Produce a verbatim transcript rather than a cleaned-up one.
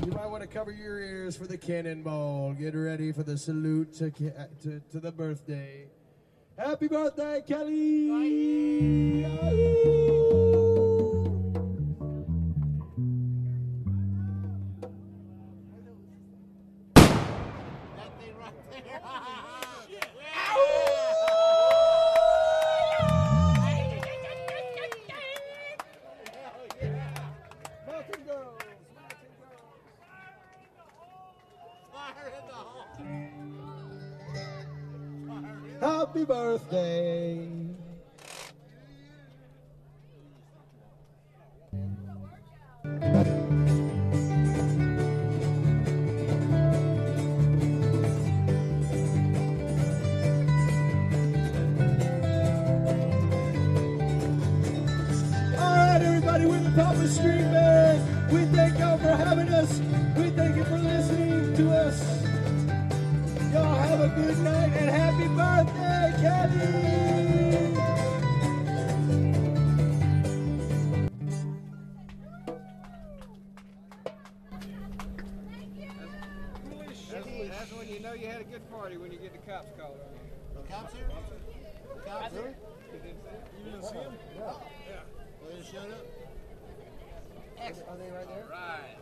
You might want to cover your ears for the cannonball. Get ready for the salute to, to, to the birthday. Happy birthday, Kelly! That thing right there. Mountain girls, Fire in the hole. happy birthday. All right, everybody, we're the Papa Street Band. We thank y'all for having us. We thank you for listening to us. Y'all have a good night and happy birthday, Kelly! That's, that's when you know you had a good party, when you get the cops called on you. The cops here? The cops here? You didn't see it? You didn't see him? Well, they showed up. Excellent. Are they right there? Right.